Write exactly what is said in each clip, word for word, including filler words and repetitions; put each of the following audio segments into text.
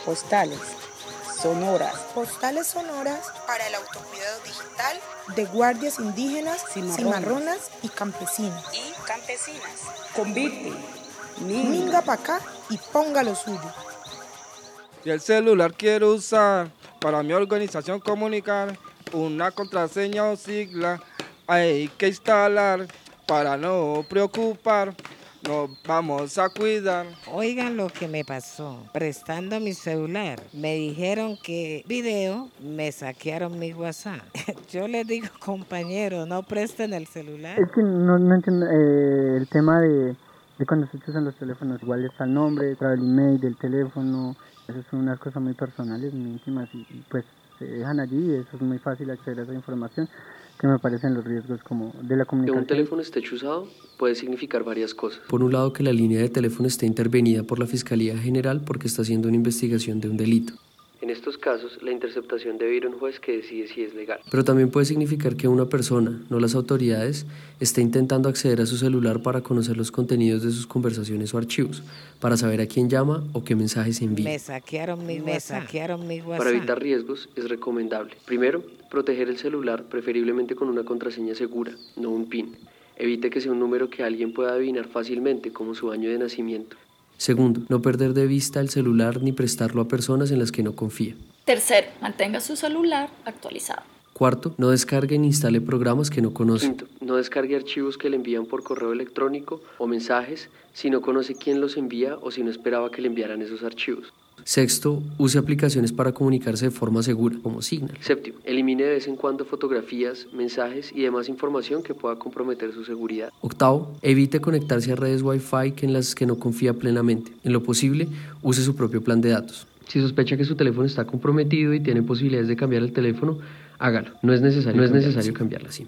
postales sonoras. Postales sonoras para el autocuidado digital de guardias indígenas, cimarronas, cimarronas y campesinas. Y campesinas. Convite, minga, minga pa' acá y ponga lo suyo. Y el celular quiero usar para mi organización comunicar una contraseña o sigla hay que instalar para no preocupar. Nos vamos a cuidar. Oigan lo que me pasó. Prestando mi celular, me dijeron que video, me saquearon mi WhatsApp. Yo les digo, compañero, no presten el celular. Es que no, no entiendo eh, el tema de, de cuando se usan los teléfonos. Igual está el nombre, trae el email del teléfono. Esas son unas cosas muy personales, muy íntimas y, y pues se dejan allí y eso es muy fácil acceder a esa información, que me parecen los riesgos como de la comunicación. Que un teléfono esté chuzado puede significar varias cosas. Por un lado, que la línea de teléfono esté intervenida por la Fiscalía General porque está haciendo una investigación de un delito. En estos casos, la interceptación debe ir a un juez que decide si es legal. Pero también puede significar que una persona, no las autoridades, esté intentando acceder a su celular para conocer los contenidos de sus conversaciones o archivos, para saber a quién llama o qué mensajes envía. Me saquearon mi, me saquearon mi WhatsApp. Para evitar riesgos, es recomendable, primero, proteger el celular, preferiblemente con una contraseña segura, no un PIN. Evite que sea un número que alguien pueda adivinar fácilmente, como su año de nacimiento. Segundo, no perder de vista el celular ni prestarlo a personas en las que no confía. Tercero, mantenga su celular actualizado. Cuarto, no descargue ni instale programas que no conoce. Quinto, no descargue archivos que le envían por correo electrónico o mensajes si no conoce quién los envía o si no esperaba que le enviaran esos archivos. Sexto, use aplicaciones para comunicarse de forma segura, como Signal. Séptimo, elimine de vez en cuando fotografías, mensajes y demás información que pueda comprometer su seguridad. Octavo, evite conectarse a redes Wi-Fi en las que no confía plenamente. En lo posible, use su propio plan de datos. Si sospecha que su teléfono está comprometido y tiene posibilidades de cambiar el teléfono, hágalo. No es necesario, no es necesario cambiar la SIM.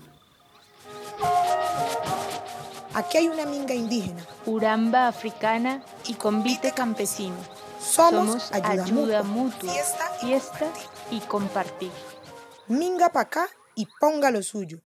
Aquí hay una minga indígena, Uramba africana y convite campesino. Somos, Somos ayuda, ayuda mutua, mutua, fiesta, fiesta y compartir. Minga pa' acá y ponga lo suyo.